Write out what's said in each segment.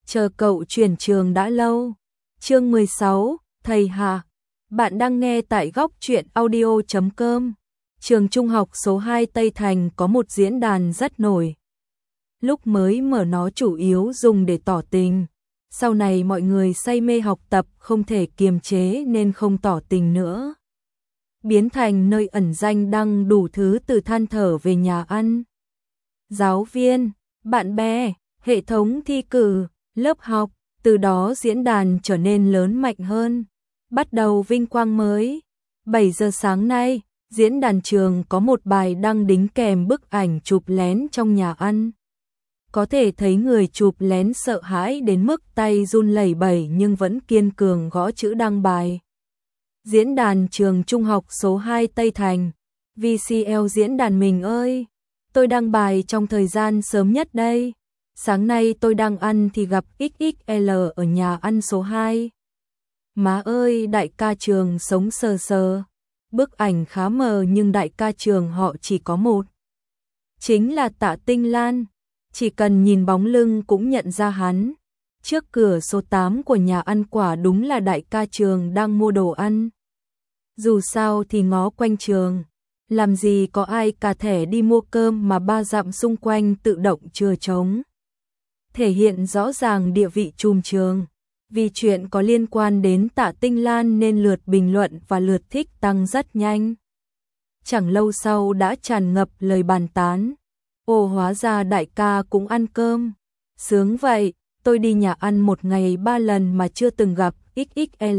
chờ cậu chuyển trường đã lâu. Chương 16, thầy Hà. Bạn đang nghe tại góc truyện audio.com. Trường trung học số 2 Tây Thành có một diễn đàn rất nổi. Lúc mới mở nó chủ yếu dùng để tỏ tình. Sau này mọi người say mê học tập không thể kiềm chế nên không tỏ tình nữa. Biến thành nơi ẩn danh đăng đủ thứ từ than thở về nhà ăn, giáo viên, bạn bè, hệ thống thi cử, lớp học. Từ đó diễn đàn trở nên lớn mạnh hơn. Bắt đầu vinh quang mới. 7 giờ sáng nay, diễn đàn trường có một bài đăng đính kèm bức ảnh chụp lén trong nhà ăn. Có thể thấy người chụp lén sợ hãi đến mức tay run lẩy bẩy nhưng vẫn kiên cường gõ chữ đăng bài. Diễn đàn trường trung học số 2 Tây Thành. VCL diễn đàn mình ơi, tôi đăng bài trong thời gian sớm nhất đây. Sáng nay tôi đang ăn thì gặp XXL ở nhà ăn số 2. Má ơi, đại ca trường sống sờ sờ. Bức ảnh khá mờ nhưng đại ca trường họ chỉ có một. Chính là Tạ Tinh Lan. Chỉ cần nhìn bóng lưng cũng nhận ra hắn. Trước cửa số 8 của nhà ăn quả đúng là đại ca trường đang mua đồ ăn. Dù sao thì ngó quanh trường, làm gì có ai cả thẻ đi mua cơm mà 3 dặm xung quanh tự động chừa trống. Thể hiện rõ ràng địa vị trùm trường. Vì chuyện có liên quan đến Tạ Tinh Lan nên lượt bình luận và lượt thích tăng rất nhanh. Chẳng lâu sau đã tràn ngập lời bàn tán. Ồ, hóa ra đại ca cũng ăn cơm. Sướng vậy, tôi đi nhà ăn một ngày 3 lần mà chưa từng gặp XXL.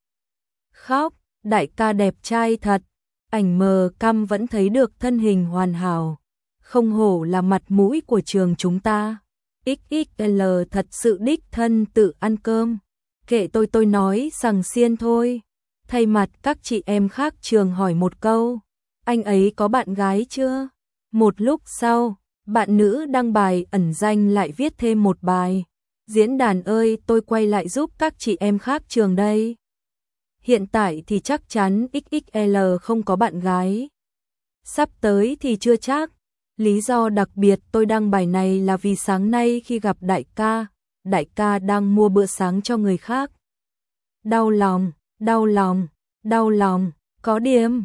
Khóc, đại ca đẹp trai thật. Ảnh mờ cam vẫn thấy được thân hình hoàn hảo. Không hổ là mặt mũi của trường chúng ta. XXL thật sự đích thân tự ăn cơm. Kệ tôi nói rằng xiên thôi. Thay mặt các chị em khác trường hỏi một câu. Anh ấy có bạn gái chưa? Một lúc sau, bạn nữ đăng bài ẩn danh lại viết thêm một bài. Diễn đàn ơi, tôi quay lại giúp các chị em khác trường đây. Hiện tại thì chắc chắn XXL không có bạn gái. Sắp tới thì chưa chắc. Lý do đặc biệt tôi đăng bài này là vì sáng nay khi gặp đại ca đang mua bữa sáng cho người khác. Đau lòng, đau lòng, đau lòng, có điểm,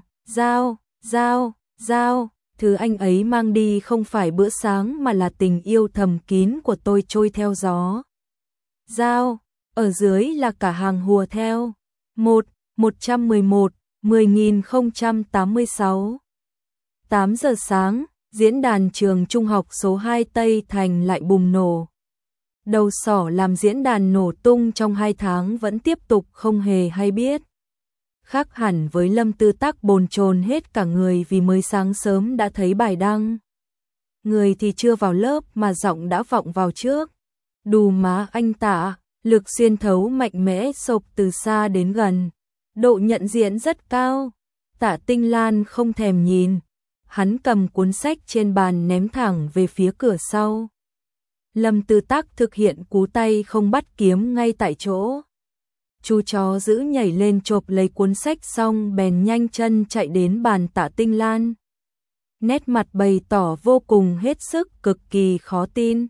giao, thứ anh ấy mang đi không phải bữa sáng mà là tình yêu thầm kín của tôi trôi theo gió. Giao, ở dưới là cả hàng hùa theo. 111, 10.086. 8 giờ sáng. Diễn đàn trường trung học số 2 Tây Thành lại bùng nổ. Đầu sỏ làm diễn đàn nổ tung trong 2 tháng vẫn tiếp tục không hề hay biết. Khác hẳn với Lâm Tư Tắc bồn chồn hết cả người vì mới sáng sớm đã thấy bài đăng. Người thì chưa vào lớp mà giọng đã vọng vào trước. Đù má anh Tạ, lực xuyên thấu mạnh mẽ sộc từ xa đến gần. Độ nhận diện rất cao. Tạ Tinh Lan không thèm nhìn. Hắn cầm cuốn sách trên bàn ném thẳng về phía cửa sau. Lâm Tư Tắc thực hiện cú tay không bắt kiếm ngay tại chỗ. Chú chó giữ nhảy lên chộp lấy cuốn sách xong bèn nhanh chân chạy đến bàn Tạ Tinh Lan. Nét mặt bày tỏ vô cùng hết sức cực kỳ khó tin.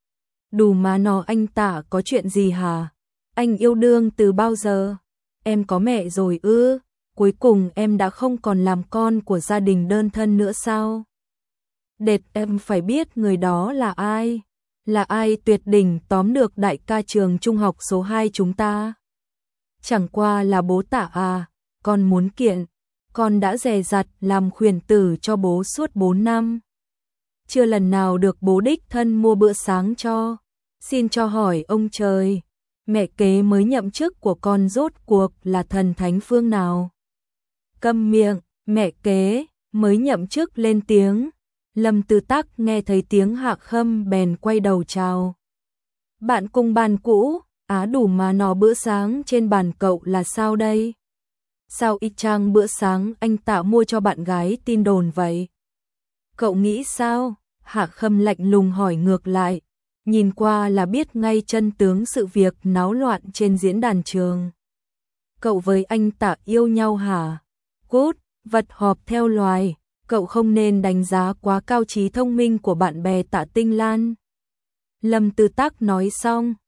Đù má nó, anh Tạ có chuyện gì hả? Anh yêu đương từ bao giờ? Em có mẹ rồi ư? Cuối cùng em đã không còn làm con của gia đình đơn thân nữa sao? Đệt, em phải biết người đó là ai? Là ai tuyệt đỉnh tóm được đại ca trường trung học số 2 chúng ta? Chẳng qua là bố Tạ à, con muốn kiện. Con đã dè dặt làm khuyển tử cho bố suốt 4 năm. Chưa lần nào được bố đích thân mua bữa sáng cho. Xin cho hỏi ông trời, mẹ kế mới nhậm chức của con rốt cuộc là thần thánh phương nào? Câm miệng, mẹ kế mới nhậm chức lên tiếng. Lâm Tư Tắc nghe thấy tiếng Hạ Khâm bèn quay đầu chào. Bạn cùng bàn cũ, á đủ mà nó bữa sáng trên bàn cậu là sao đây? Sao y chang bữa sáng anh Tạ mua cho bạn gái tin đồn vậy? Cậu nghĩ sao? Hạ Khâm lạnh lùng hỏi ngược lại. Nhìn qua là biết ngay chân tướng sự việc náo loạn trên diễn đàn trường. Cậu với anh Tạ yêu nhau hả? Cút, vật họp theo loài, cậu không nên đánh giá quá cao trí thông minh của bạn bè Tạ Tinh Lan. Lâm Tư Tắc nói xong,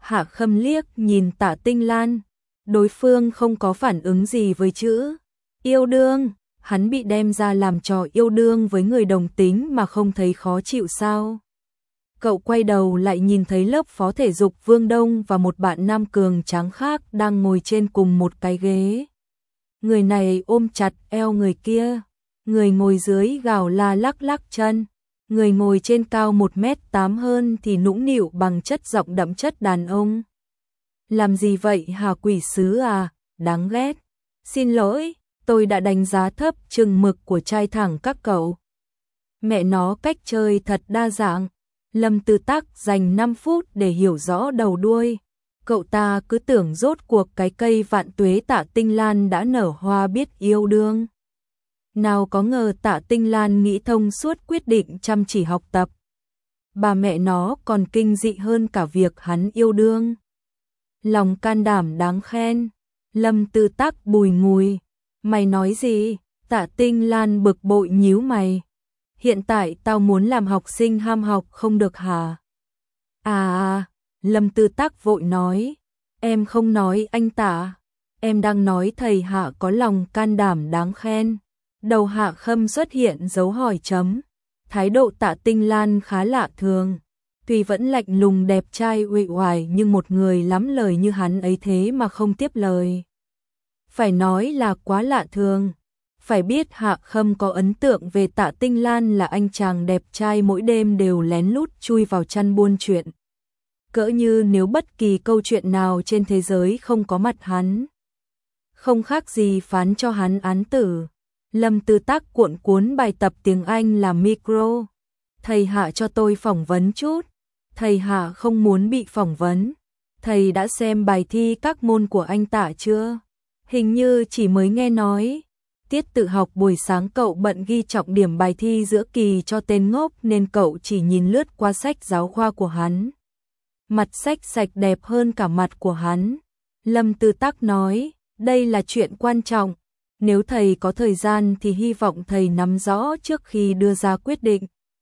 Hạ Khâm liếc nhìn Tạ Tinh Lan, đối phương không có phản ứng gì với chữ yêu đương, hắn bị đem ra làm trò yêu đương với người đồng tính mà không thấy khó chịu sao? Cậu quay đầu lại nhìn thấy lớp phó thể dục Vương Đông và một bạn nam cường tráng khác đang ngồi trên cùng một cái ghế. Người này ôm chặt eo người kia, người ngồi dưới gào la lắc lắc chân, người ngồi trên cao 1m8 hơn thì nũng nịu bằng chất giọng đậm chất đàn ông. Làm gì vậy hả quỷ sứ à, đáng ghét. Xin lỗi, tôi đã đánh giá thấp chừng mực của trai thẳng các cậu. Mẹ nó cách chơi thật đa dạng. Lâm Tư Tắc dành 5 phút để hiểu rõ đầu đuôi. Cậu ta cứ tưởng rốt cuộc cái cây vạn tuế Tạ Tinh Lan đã nở hoa biết yêu đương. Nào có ngờ Tạ Tinh Lan nghĩ thông suốt quyết định chăm chỉ học tập. Bà mẹ nó còn kinh dị hơn cả việc hắn yêu đương. Lòng can đảm đáng khen. Lâm Tư Tắc bùi ngùi. Mày nói gì? Tạ Tinh Lan bực bội nhíu mày. Hiện tại tao muốn làm học sinh ham học không được hả? Lâm Tư Tắc vội nói. Em không nói anh Tạ. Em đang nói thầy Hạ có lòng can đảm đáng khen. Đầu Hạ Khâm xuất hiện dấu hỏi chấm. Thái độ Tạ Tinh Lan khá lạ thường. Tuy vẫn lạnh lùng đẹp trai uể oải nhưng một người lắm lời như hắn ấy thế mà không tiếp lời. Phải nói là quá lạ thường. Phải biết Hạ Khâm có ấn tượng về Tạ Tinh Lan là anh chàng đẹp trai mỗi đêm đều lén lút chui vào chăn buôn chuyện. Cỡ như nếu bất kỳ câu chuyện nào trên thế giới không có mặt hắn, không khác gì phán cho hắn án tử. Lâm Tư Tắc cuộn cuốn bài tập tiếng Anh làm micro. Thầy Hạ cho tôi phỏng vấn chút. Thầy Hạ không muốn bị phỏng vấn. Thầy đã xem bài thi các môn của anh Tạ chưa? Hình như chỉ mới nghe nói. Tiết tự học buổi sáng cậu bận ghi trọng điểm bài thi giữa kỳ cho tên ngốc nên cậu chỉ nhìn lướt qua sách giáo khoa của hắn. Mặt sách sạch đẹp hơn cả mặt của hắn. Lâm Tư Tắc nói, đây là chuyện quan trọng. Nếu thầy có thời gian thì hy vọng thầy nắm rõ trước khi đưa ra quyết định.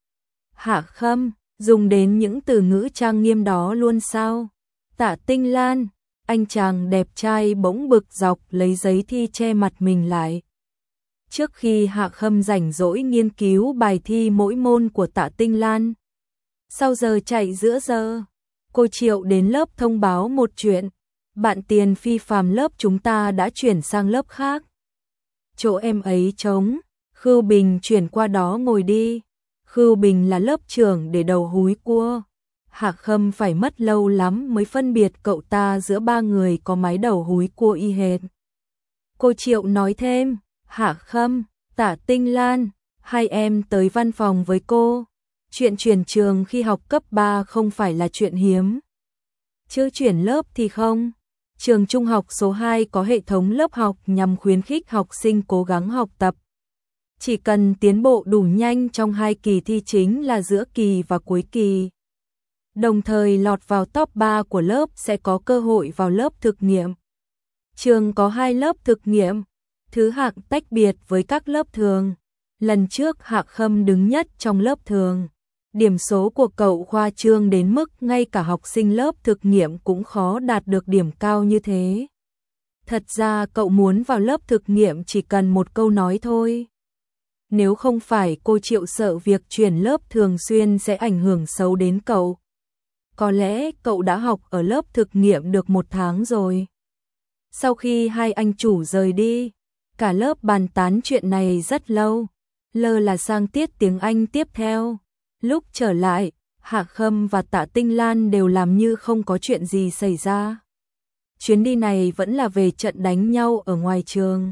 Hạ Khâm, dùng đến những từ ngữ trang nghiêm đó luôn sao? Tạ Tinh Lan, anh chàng đẹp trai bỗng bực dọc lấy giấy thi che mặt mình lại. Trước khi Hạ Khâm rảnh rỗi nghiên cứu bài thi mỗi môn của Tạ Tinh Lan. Sau giờ chạy giữa giờ, cô Triệu đến lớp thông báo một chuyện. Bạn Tiền phi phàm lớp chúng ta đã chuyển sang lớp khác. Chỗ em ấy trống, Khưu Bình chuyển qua đó ngồi đi. Khưu Bình là lớp trưởng để đầu húi cua. Hạ Khâm phải mất lâu lắm mới phân biệt cậu ta giữa ba người có mái đầu húi cua y hệt. Cô Triệu nói thêm, Hạ Khâm, Tạ Tinh Lan, hai em tới văn phòng với cô. Chuyện chuyển trường khi học cấp 3 không phải là chuyện hiếm. Chứ chuyển lớp thì không. Trường trung học số 2 có hệ thống lớp học nhằm khuyến khích học sinh cố gắng học tập. Chỉ cần tiến bộ đủ nhanh trong 2 kỳ thi chính là giữa kỳ và cuối kỳ. Đồng thời lọt vào top 3 của lớp sẽ có cơ hội vào lớp thực nghiệm. Trường có 2 lớp thực nghiệm. Thứ hạng tách biệt với các lớp thường. Lần trước Hạ Khâm đứng nhất trong lớp thường. Điểm số của cậu khoa trương đến mức ngay cả học sinh lớp thực nghiệm cũng khó đạt được điểm cao như thế. Thật ra cậu muốn vào lớp thực nghiệm chỉ cần một câu nói thôi. Nếu không phải cô Triệu sợ việc chuyển lớp thường xuyên sẽ ảnh hưởng xấu đến cậu. Có lẽ cậu đã học ở lớp thực nghiệm được 1 tháng rồi. Sau khi hai anh chủ rời đi, cả lớp bàn tán chuyện này rất lâu. Lơ là sang tiết tiếng Anh tiếp theo. Lúc trở lại, Hạ Khâm và Tạ Tinh Lan đều làm như không có chuyện gì xảy ra. Chuyến đi này vẫn là về trận đánh nhau ở ngoài trường.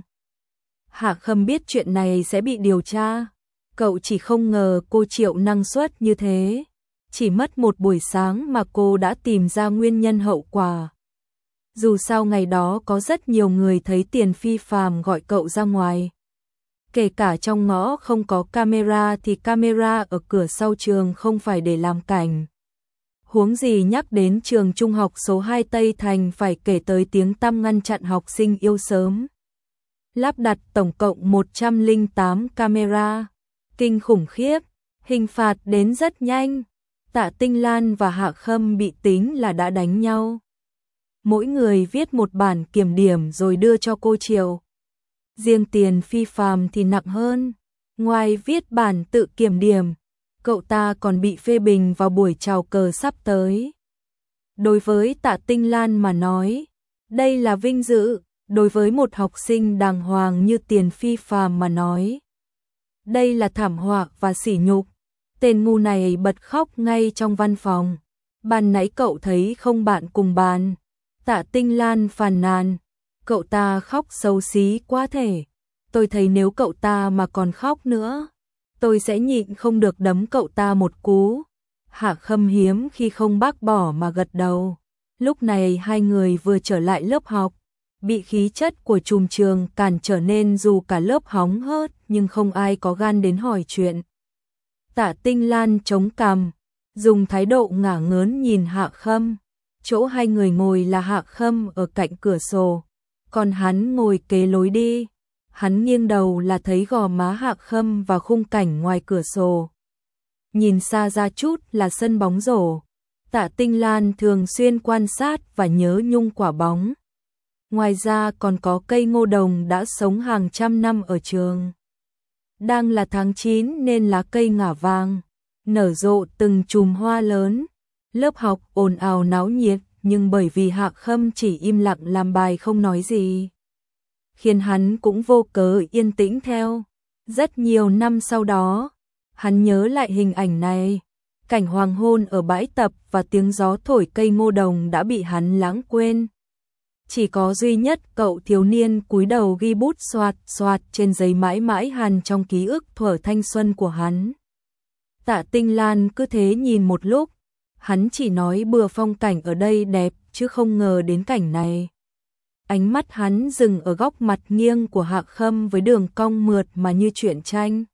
Hạ Khâm biết chuyện này sẽ bị điều tra. Cậu chỉ không ngờ cô Triệu năng suất như thế. Chỉ mất một buổi sáng mà cô đã tìm ra nguyên nhân hậu quả. Dù sao ngày đó có rất nhiều người thấy Tiền phi phàm gọi cậu ra ngoài. Kể cả trong ngõ không có camera thì camera ở cửa sau trường không phải để làm cảnh. Huống gì nhắc đến trường trung học số 2 Tây Thành phải kể tới tiếng tăm ngăn chặn học sinh yêu sớm. Lắp đặt tổng cộng 108 camera. Kinh khủng khiếp, hình phạt đến rất nhanh. Tạ Tinh Lan và Hạ Khâm bị tính là đã đánh nhau. Mỗi người viết một bản kiểm điểm rồi đưa cho cô Triều. Riêng Tiền Phi Phàm thì nặng hơn. Ngoài viết bản tự kiểm điểm, cậu ta còn bị phê bình vào buổi chào cờ sắp tới. Đối với Tạ Tinh Lan mà nói, đây là vinh dự. Đối với một học sinh đàng hoàng như Tiền Phi Phàm mà nói, đây là thảm họa và sỉ nhục. Tên ngu này bật khóc ngay trong văn phòng. Ban nãy cậu thấy không bạn cùng bàn. Tạ Tinh Lan phàn nàn, cậu ta khóc xấu xí quá thể. Tôi thấy nếu cậu ta mà còn khóc nữa, tôi sẽ nhịn không được đấm cậu ta một cú. Hạ Khâm hiếm khi không bác bỏ mà gật đầu. Lúc này hai người vừa trở lại lớp học, bị khí chất của trùm trường cản trở nên dù cả lớp hóng hớt nhưng không ai có gan đến hỏi chuyện. Tạ Tinh Lan chống cằm, dùng thái độ ngả ngớn nhìn Hạ Khâm. Chỗ hai người ngồi là Hạ Khâm ở cạnh cửa sổ, còn hắn ngồi kế lối đi. Hắn nghiêng đầu là thấy gò má Hạ Khâm và khung cảnh ngoài cửa sổ. Nhìn xa ra chút là sân bóng rổ. Tạ Tinh Lan thường xuyên quan sát và nhớ nhung quả bóng. Ngoài ra còn có cây ngô đồng đã sống hàng trăm năm ở trường. Đang là tháng 9 nên lá cây ngả vàng, nở rộ từng chùm hoa lớn. Lớp học ồn ào náo nhiệt, nhưng bởi vì Hạ Khâm chỉ im lặng làm bài không nói gì, khiến hắn cũng vô cớ yên tĩnh theo. Rất nhiều năm sau đó, hắn nhớ lại hình ảnh này. Cảnh hoàng hôn ở bãi tập và tiếng gió thổi cây ngô đồng đã bị hắn lãng quên. Chỉ có duy nhất cậu thiếu niên cúi đầu ghi bút xoạt xoạt trên giấy mãi mãi hằn trong ký ức thuở thanh xuân của hắn. Tạ Tinh Lan cứ thế nhìn một lúc, hắn chỉ nói bừa phong cảnh ở đây đẹp chứ không ngờ đến cảnh này. Ánh mắt hắn dừng ở góc mặt nghiêng của Hạ Khâm với đường cong mượt mà như truyện tranh.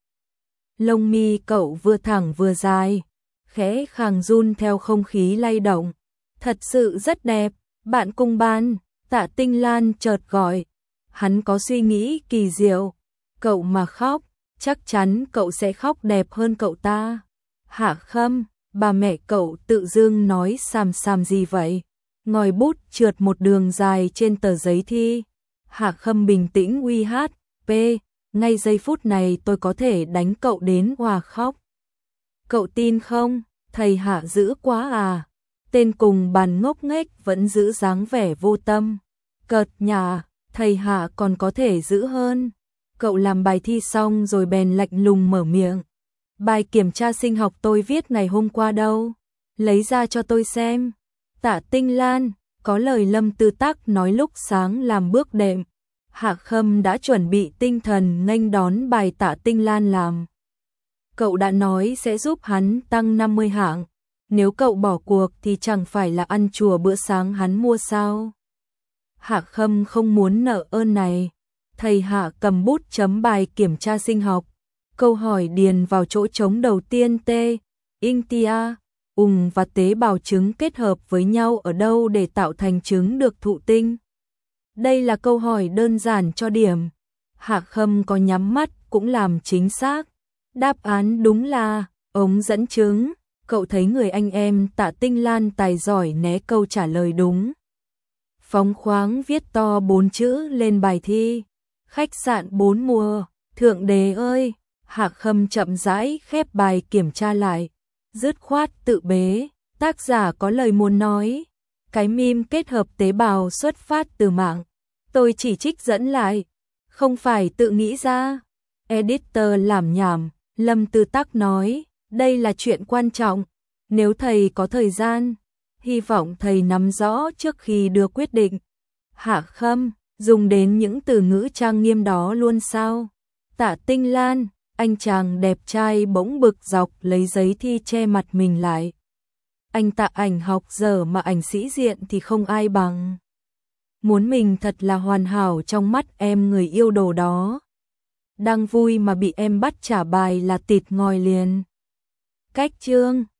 Lông mi cậu vừa thẳng vừa dài, khẽ khàng run theo không khí lay động. Thật sự rất đẹp, bạn cùng bàn. Tạ Tinh Lan chợt gọi. Hắn có suy nghĩ kỳ diệu. Cậu mà khóc, chắc chắn cậu sẽ khóc đẹp hơn cậu ta. Hạ Khâm, bà mẹ cậu tự dưng nói xàm xàm gì vậy? Ngòi bút trượt một đường dài trên tờ giấy thi. Hạ Khâm bình tĩnh uy hát. P. Ngay giây phút này tôi có thể đánh cậu đến hòa khóc. Cậu tin không? Thầy Hạ dữ quá à? Tên cùng bàn ngốc nghếch vẫn giữ dáng vẻ vô tâm. Cợt nhả, thầy Hạ còn có thể giữ hơn. Cậu làm bài thi xong rồi bèn lạnh lùng mở miệng. Bài kiểm tra sinh học tôi viết ngày hôm qua đâu? Lấy ra cho tôi xem. Tạ Tinh Lan, có lời Lâm Tư Tắc nói lúc sáng làm bước đệm. Hạ Khâm đã chuẩn bị tinh thần nghênh đón bài Tạ Tinh Lan làm. Cậu đã nói sẽ giúp hắn tăng 50 hạng. Nếu cậu bỏ cuộc thì chẳng phải là ăn chùa bữa sáng hắn mua sao? Hạ Khâm không muốn nợ ơn này. Thầy Hạ cầm bút chấm bài kiểm tra sinh học. Câu hỏi điền vào chỗ trống đầu tiên T. Intia, ung và tế bào trứng kết hợp với nhau ở đâu để tạo thành trứng được thụ tinh? Đây là câu hỏi đơn giản cho điểm. Hạ Khâm có nhắm mắt cũng làm chính xác. Đáp án đúng là ống dẫn trứng. Cậu thấy người anh em Tạ Tinh Lan tài giỏi né câu trả lời đúng. Phóng khoáng viết to 4 chữ lên bài thi. Khách sạn 4 mùa, thượng đế ơi. Hạ Khâm chậm rãi khép bài kiểm tra lại. Dứt khoát tự bế, tác giả có lời muốn nói. Cái meme kết hợp tế bào xuất phát từ mạng. Tôi chỉ trích dẫn lại, không phải tự nghĩ ra. Editor làm nhảm, Lâm Tư Tắc nói. Đây là chuyện quan trọng, nếu thầy có thời gian, hy vọng thầy nắm rõ trước khi đưa quyết định. Hạ Khâm, dùng đến những từ ngữ trang nghiêm đó luôn sao? Tạ Tinh Lan, anh chàng đẹp trai bỗng bực dọc lấy giấy thi che mặt mình lại. Anh Tạ ảnh học dở mà ảnh sĩ diện thì không ai bằng. Muốn mình thật là hoàn hảo trong mắt em người yêu đồ đó. Đang vui mà bị em bắt trả bài là tịt ngòi liền. Cách chương